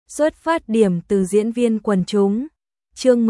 Xuất phát điểm từ diễn viên quần chúng. Chương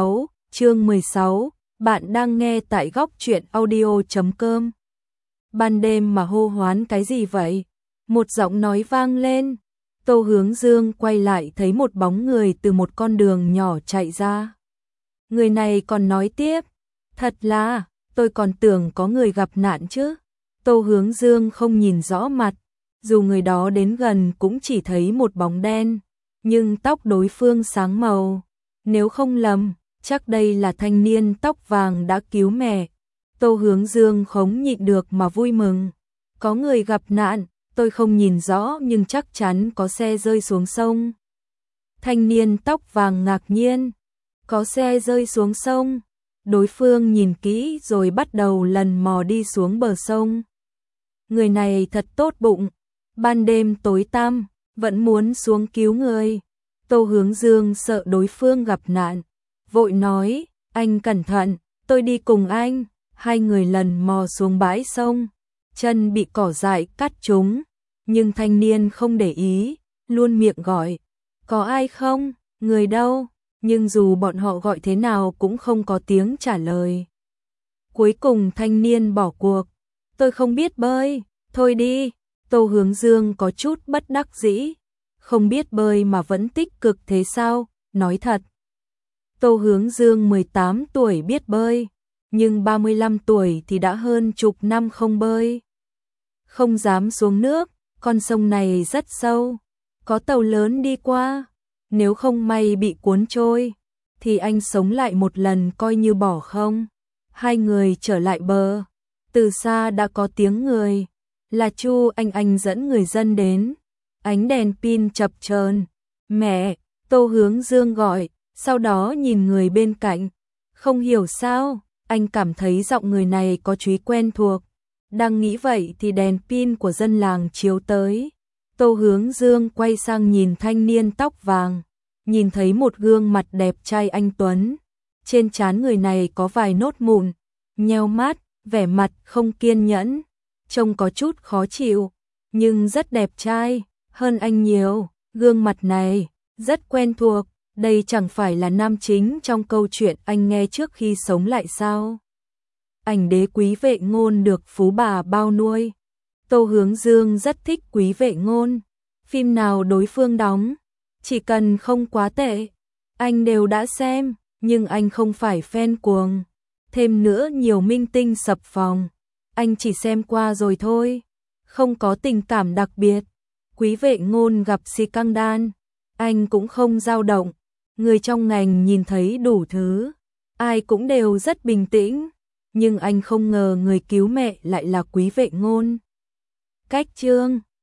16, bạn đang nghe tại góc truyện audio.com. Ban đêm mà hô hoán cái gì vậy? Một giọng nói vang lên. Tô Hướng Dương quay lại thấy một bóng người từ một con đường nhỏ chạy ra. Người này còn nói tiếp, thật là, tôi còn tưởng có người gặp nạn chứ. Tô Hướng Dương không nhìn rõ mặt, dù người đó đến gần cũng chỉ thấy một bóng đen, nhưng tóc đối phương sáng màu. Nếu không lầm, chắc đây là thanh niên tóc vàng đã cứu mẹ. Tô Hướng Dương không nhịn được mà vui mừng. Có người gặp nạn, tôi không nhìn rõ nhưng chắc chắn có xe rơi xuống sông. Thanh niên tóc vàng ngạc nhiên, có xe rơi xuống sông. Đối phương nhìn kỹ rồi bắt đầu lần mò đi xuống bờ sông. Người này thật tốt bụng, ban đêm tối tăm, vẫn muốn xuống cứu người. Tô Hướng Dương sợ đối phương gặp nạn, vội nói, anh cẩn thận, tôi đi cùng anh. Hai người lần mò xuống bãi sông, chân bị cỏ dại cắt trúng, nhưng thanh niên không để ý, luôn miệng gọi, có ai không, người đâu, nhưng dù bọn họ gọi thế nào cũng không có tiếng trả lời. Cuối cùng thanh niên bỏ cuộc, tôi không biết bơi, thôi đi. Tô Hướng Dương có chút bất đắc dĩ, không biết bơi mà vẫn tích cực thế sao, nói thật. Tô Hướng Dương 18 tuổi biết bơi, nhưng 35 tuổi thì đã hơn chục năm không bơi. Không dám xuống nước, con sông này rất sâu, có tàu lớn đi qua, nếu không may bị cuốn trôi, thì anh sống lại một lần coi như bỏ không. Hai người trở lại bờ, từ xa đã có tiếng người, là Chu Anh dẫn người dân đến, ánh đèn pin chập chờn. Mẹ, Tô Hướng Dương gọi, sau đó nhìn người bên cạnh, không hiểu sao, anh cảm thấy giọng người này có chút quen thuộc. Đang nghĩ vậy thì đèn pin của dân làng chiếu tới. Tô Hướng Dương quay sang nhìn thanh niên tóc vàng, nhìn thấy một gương mặt đẹp trai anh tuấn. Trên trán người này có vài nốt mụn, nheo mắt, vẻ mặt không kiên nhẫn, trông có chút khó chịu, nhưng rất đẹp trai, hơn anh nhiều. Gương mặt này rất quen thuộc, đây chẳng phải là nam chính trong câu chuyện anh nghe trước khi sống lại sao? Ảnh đế Quý Vệ Ngôn được phú bà bao nuôi. Tô Hướng Dương rất thích Quý Vệ Ngôn, phim nào đối phương đóng, chỉ cần không quá tệ, anh đều đã xem, nhưng anh không phải fan cuồng. Thêm nữa nhiều minh tinh sập phòng, anh chỉ xem qua rồi thôi, không có tình cảm đặc biệt. Quý Vệ Ngôn gặp scandal, anh cũng không dao động. Người trong ngành nhìn thấy đủ thứ, ai cũng đều rất bình tĩnh, nhưng anh không ngờ người cứu mẹ lại là Quý Vệ Ngôn. Cách chương